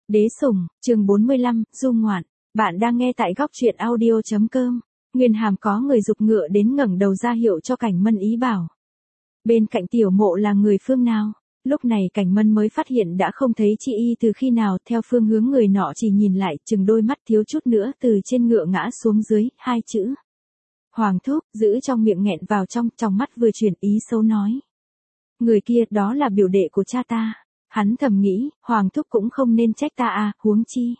Đế sủng, chương 45, du ngoạn. Bạn đang nghe tại góc truyện audio.com. Nguyên Hàm có người giục ngựa đến ngẩng đầu ra hiệu cho Cảnh Mân ý bảo. Bên cạnh tiểu mộ là người phương nào? Lúc này Cảnh Mân mới phát hiện đã không thấy chị y từ khi nào, theo phương hướng người nọ chỉ nhìn lại, chừng đôi mắt thiếu chút nữa từ trên ngựa ngã xuống dưới, hai chữ. Hoàng thúc, giữ trong miệng nghẹn vào trong mắt vừa chuyển ý xấu nói. Người kia đó là biểu đệ của cha ta. Hắn thầm nghĩ, Hoàng thúc cũng không nên trách ta à, huống chi.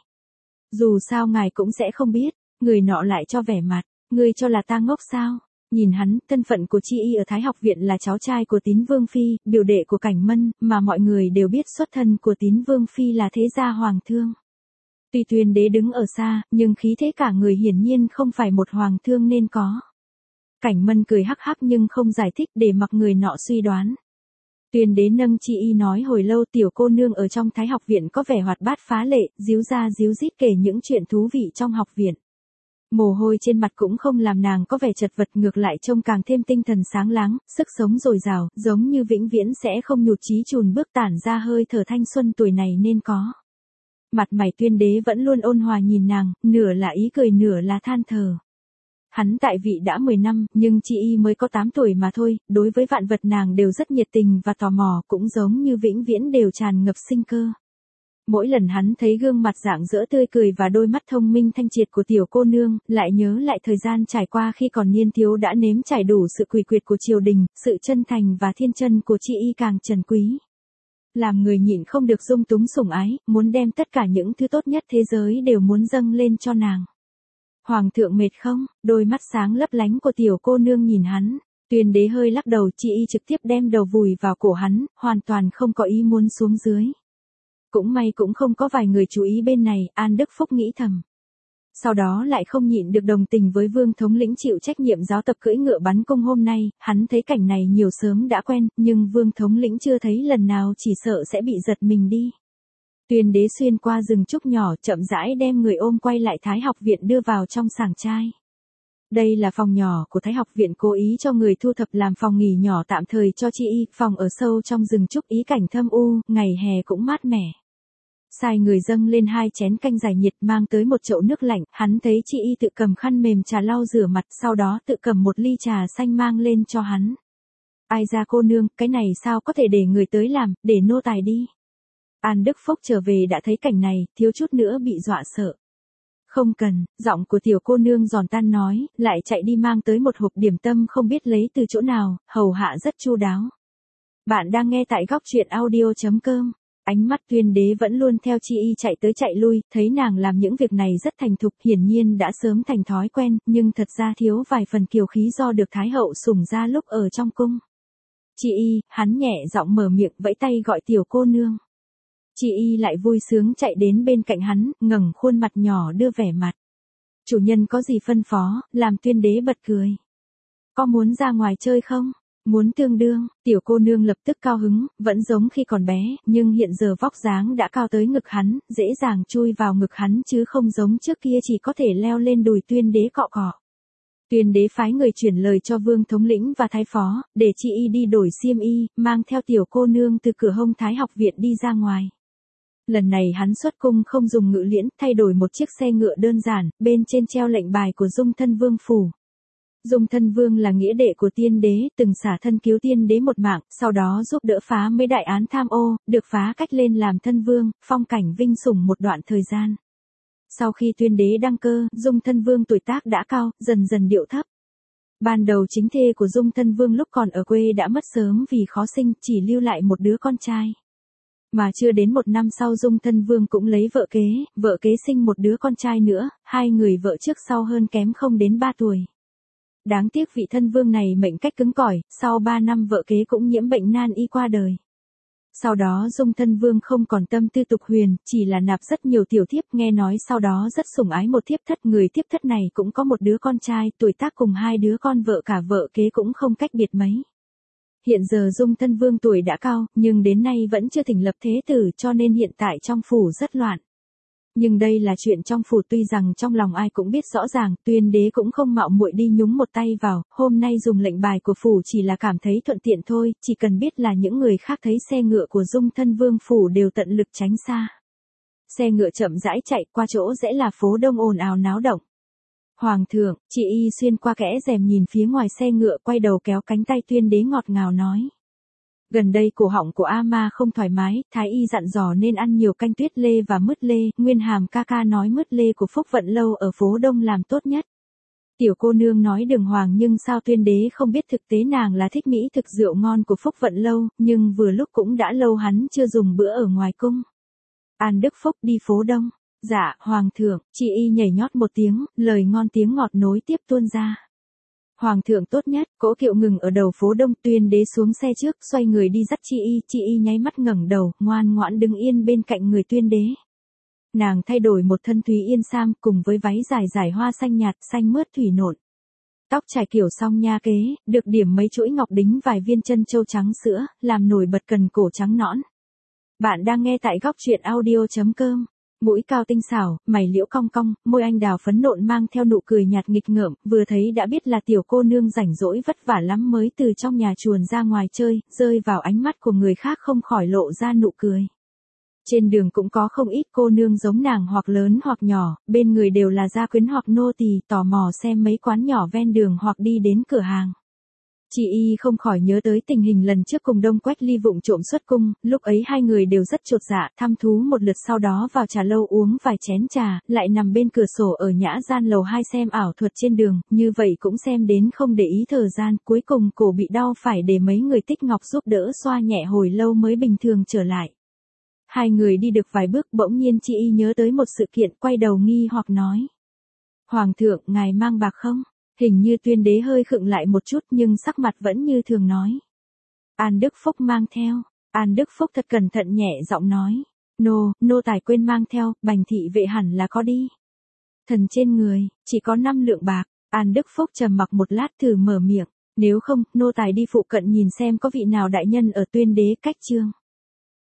Dù sao ngài cũng sẽ không biết, người nọ lại cho vẻ mặt, ngươi cho là ta ngốc sao? Nhìn hắn, thân phận của Chi Y ở Thái học viện là cháu trai của Tín Vương Phi, biểu đệ của Cảnh Mân, mà mọi người đều biết xuất thân của Tín Vương Phi là thế gia hoàng thương. Tuy Tuyên Đế đứng ở xa, nhưng khí thế cả người hiển nhiên không phải một hoàng thương nên có. Cảnh Mân cười hắc hắc nhưng không giải thích để mặc người nọ suy đoán. Tuyên Đế nâng Chi Y nói hồi lâu tiểu cô nương ở trong Thái học viện có vẻ hoạt bát phá lệ, díu ra díu dít kể những chuyện thú vị trong học viện. Mồ hôi trên mặt cũng không làm nàng có vẻ chật vật, ngược lại trông càng thêm tinh thần sáng láng, sức sống dồi dào, giống như vĩnh viễn sẽ không nhụt chí chùn bước tản ra hơi thở thanh xuân tuổi này nên có. Mặt mày Tuyên Đế vẫn luôn ôn hòa nhìn nàng, nửa là ý cười nửa là than thở. Hắn tại vị đã 10 năm, nhưng Chi Y mới có 8 tuổi mà thôi, đối với vạn vật nàng đều rất nhiệt tình và tò mò, cũng giống như vĩnh viễn đều tràn ngập sinh cơ. Mỗi lần hắn thấy gương mặt rạng rỡ tươi cười và đôi mắt thông minh thanh triệt của tiểu cô nương, lại nhớ lại thời gian trải qua khi còn niên thiếu đã nếm trải đủ sự quỳ quyệt của triều đình, sự chân thành và thiên chân của Chi Y càng trần quý. Làm người nhịn không được dung túng sủng ái, muốn đem tất cả những thứ tốt nhất thế giới đều muốn dâng lên cho nàng. Hoàng thượng mệt không? Đôi mắt sáng lấp lánh của tiểu cô nương nhìn hắn. Tuyên Đế hơi lắc đầu, Chi Y trực tiếp đem đầu vùi vào cổ hắn, hoàn toàn không có ý muốn xuống dưới. Cũng may cũng không có vài người chú ý bên này, An Đức Phúc nghĩ thầm. Sau đó lại không nhịn được đồng tình với Vương thống lĩnh chịu trách nhiệm giáo tập cưỡi ngựa bắn cung hôm nay, hắn thấy cảnh này nhiều sớm đã quen, nhưng Vương thống lĩnh chưa thấy lần nào chỉ sợ sẽ bị giật mình đi. Tuyên Đế xuyên qua rừng trúc nhỏ, chậm rãi đem người ôm quay lại Thái học viện đưa vào trong sảng trai. Đây là phòng nhỏ của Thái học viện cố ý cho người thu thập làm phòng nghỉ nhỏ tạm thời cho Chi Y, phòng ở sâu trong rừng trúc ý cảnh thâm u, ngày hè cũng mát mẻ. Sai người dâng lên 2 chén canh giải nhiệt mang tới một chậu nước lạnh, hắn thấy Chi Y tự cầm khăn mềm trà lau rửa mặt, sau đó tự cầm một ly trà xanh mang lên cho hắn. Ai ra cô nương, cái này sao có thể để người tới làm, để nô tài đi. An Đức Phúc trở về đã thấy cảnh này, thiếu chút nữa bị dọa sợ. Không cần, giọng của tiểu cô nương giòn tan nói, lại chạy đi mang tới một hộp điểm tâm không biết lấy từ chỗ nào, hầu hạ rất chu đáo. Bạn đang nghe tại góc truyện audio.com. Ánh mắt Tuyên Đế vẫn luôn theo Chi Y chạy tới chạy lui, thấy nàng làm những việc này rất thành thục, hiển nhiên đã sớm thành thói quen, nhưng thật ra thiếu vài phần kiều khí do được Thái hậu sủng ra lúc ở trong cung. Chi Y, hắn nhẹ giọng mở miệng vẫy tay gọi tiểu cô nương. Chi Y lại vui sướng chạy đến bên cạnh hắn, ngẩng khuôn mặt nhỏ đưa vẻ mặt. Chủ nhân có gì phân phó, làm Tuyên Đế bật cười. Có muốn ra ngoài chơi không? Muốn tương đương, tiểu cô nương lập tức cao hứng, vẫn giống khi còn bé, nhưng hiện giờ vóc dáng đã cao tới ngực hắn, dễ dàng chui vào ngực hắn chứ không giống trước kia chỉ có thể leo lên đùi Tuyên Đế cọ cọ. Tuyên Đế phái người chuyển lời cho Vương thống lĩnh và Thái phó, để Chi Y đi đổi xiêm y, mang theo tiểu cô nương từ cửa hông Thái học viện đi ra ngoài. Lần này hắn xuất cung không dùng ngự liễn, thay đổi một chiếc xe ngựa đơn giản, bên trên treo lệnh bài của Dung Thân Vương phủ. Dung Thân Vương là nghĩa đệ của Tiên Đế, từng xả thân cứu Tiên Đế một mạng, sau đó giúp đỡ phá mấy đại án tham ô, được phá cách lên làm thân vương, phong cảnh vinh sủng một đoạn thời gian. Sau khi Tuyên Đế đăng cơ, Dung Thân Vương tuổi tác đã cao, dần dần điệu thấp. Ban đầu chính thê của Dung Thân Vương lúc còn ở quê đã mất sớm vì khó sinh, chỉ lưu lại một đứa con trai. Mà chưa đến 1 năm sau Dung Thân Vương cũng lấy vợ kế sinh một đứa con trai nữa, hai người vợ trước sau hơn kém không đến 3 tuổi. Đáng tiếc vị thân vương này mệnh cách cứng cỏi, sau 3 năm vợ kế cũng nhiễm bệnh nan y qua đời. Sau đó Dung Thân Vương không còn tâm tư tục huyền, chỉ là nạp rất nhiều tiểu thiếp, nghe nói sau đó rất sủng ái một thiếp thất, người thiếp thất này cũng có một đứa con trai, tuổi tác cùng 2 đứa con vợ cả vợ kế cũng không cách biệt mấy. Hiện giờ Dung Thân Vương tuổi đã cao, nhưng đến nay vẫn chưa thỉnh lập thế tử, cho nên hiện tại trong phủ rất loạn. Nhưng đây là chuyện trong phủ, tuy rằng trong lòng ai cũng biết rõ ràng, Tuyên Đế cũng không mạo muội đi nhúng một tay vào, hôm nay dùng lệnh bài của phủ chỉ là cảm thấy thuận tiện thôi, chỉ cần biết là những người khác thấy xe ngựa của Dung Thân Vương phủ đều tận lực tránh xa. Xe ngựa chậm rãi chạy qua chỗ rẽ là phố đông ồn ào náo động. Hoàng thượng, chị y xuyên qua kẽ rèm nhìn phía ngoài xe ngựa, quay đầu kéo cánh tay Tuyên đế ngọt ngào nói. Gần đây cổ họng của A Ma không thoải mái, thái y dặn dò nên ăn nhiều canh tuyết lê và mứt lê, Nguyên Hàm ca ca nói mứt lê của Phúc Vận Lâu ở phố đông làm tốt nhất. Tiểu cô nương nói đường hoàng nhưng sao Tuyên đế không biết thực tế nàng là thích mỹ thực rượu ngon của Phúc Vận Lâu, nhưng vừa lúc cũng đã lâu hắn chưa dùng bữa ở ngoài cung. An Đức Phúc đi phố đông. Dạ, Hoàng thượng, chị y nhảy nhót một tiếng, lời ngon tiếng ngọt nối tiếp tuôn ra. Hoàng thượng tốt nhất, cỗ kiệu ngừng ở đầu phố đông, Tuyên đế xuống xe trước, xoay người đi dắt chị y nháy mắt ngẩng đầu, ngoan ngoãn đứng yên bên cạnh người Tuyên đế. Nàng thay đổi một thân thúy yên sam cùng với váy dài dài hoa xanh nhạt, xanh mướt thủy nộn. Tóc trải kiểu song nha kế, được điểm mấy chuỗi ngọc đính vài viên chân châu trắng sữa, làm nổi bật cần cổ trắng nõn. Bạn đang nghe tại góc truyện audio.com. Mũi cao tinh xảo, mày liễu cong cong, môi anh đào phấn nộn mang theo nụ cười nhạt nghịch ngợm, vừa thấy đã biết là tiểu cô nương rảnh rỗi vất vả lắm mới từ trong nhà chuồn ra ngoài chơi, rơi vào ánh mắt của người khác không khỏi lộ ra nụ cười. Trên đường cũng có không ít cô nương giống nàng hoặc lớn hoặc nhỏ, bên người đều là gia quyến hoặc nô tỳ, tò mò xem mấy quán nhỏ ven đường hoặc đi đến cửa hàng. Chị y không khỏi nhớ tới tình hình lần trước cùng Đông Quách Ly vụng trộm xuất cung, lúc ấy hai người đều rất chột dạ, thăm thú một lượt sau đó vào trà lâu uống vài chén trà, lại nằm bên cửa sổ ở nhã gian lầu 2 xem ảo thuật trên đường, như vậy cũng xem đến không để ý thời gian, cuối cùng cổ bị đau phải để mấy người Tích Ngọc giúp đỡ xoa nhẹ hồi lâu mới bình thường trở lại. Hai người đi được vài bước bỗng nhiên chị y nhớ tới một sự kiện, quay đầu nghi hoặc nói. Hoàng thượng, ngài mang bạc không? Hình như Tuyên đế hơi khựng lại một chút nhưng sắc mặt vẫn như thường nói. An Đức Phúc mang theo. An Đức Phúc thật cẩn thận nhẹ giọng nói. Nô tài quên mang theo, Bành thị vệ hẳn là có đi. Thần trên người, chỉ có 5 lượng bạc. An Đức Phúc trầm mặc một lát thử mở miệng. Nếu không, nô tài đi phụ cận nhìn xem có vị nào đại nhân ở Tuyên đế cách trương.